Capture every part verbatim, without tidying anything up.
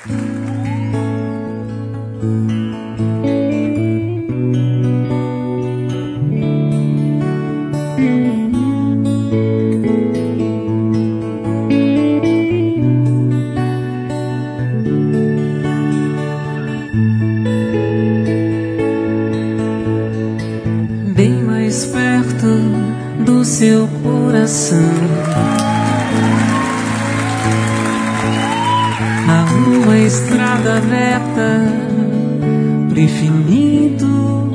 Bem mais perto do seu coração, há uma estrada reta pro infinito.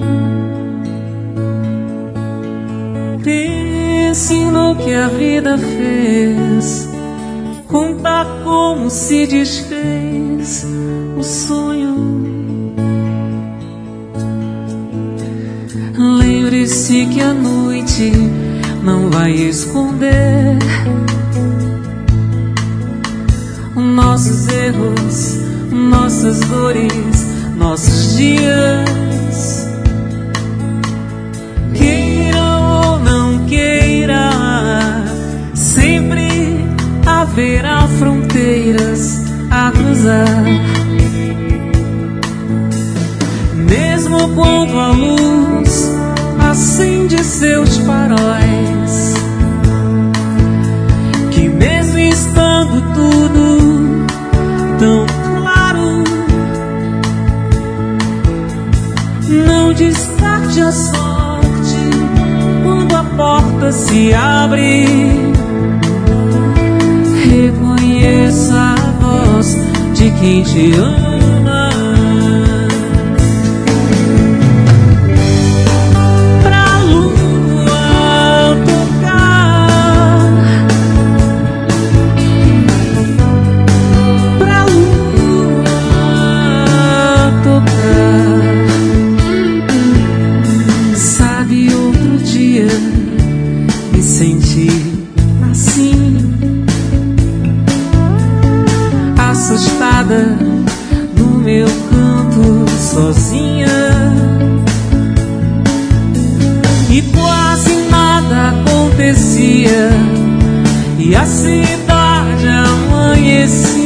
Pense no que a vida fez, contar como se desfez o sonho. Lembre-se que a noite não vai esconder nossos erros, nossas dores, nossos dias. Queira ou não queira, sempre haverá fronteiras a cruzar. Mesmo quando a luz acende seus faróis, que mesmo estando tudo tão claro, não descarte a sorte quando a porta se abre. Reconheça a voz de quem te ama. Me senti assim, assustada no meu canto sozinha, e quase nada acontecia, e a cidade amanhecia.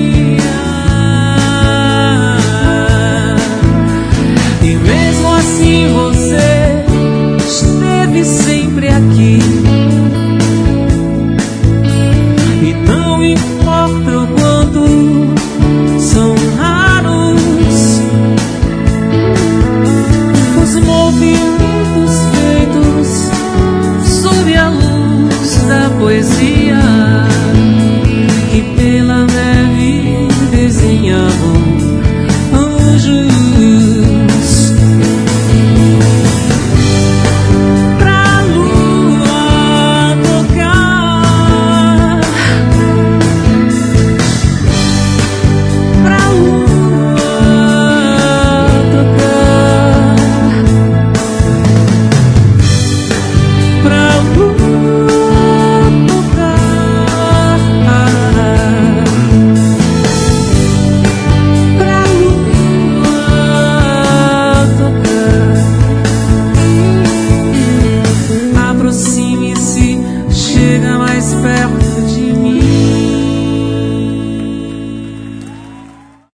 E mesmo assim você esteve sempre aqui, e não importa o quanto são raros os movimentos feitos sob a luz da poesia, que pela neve desenhavam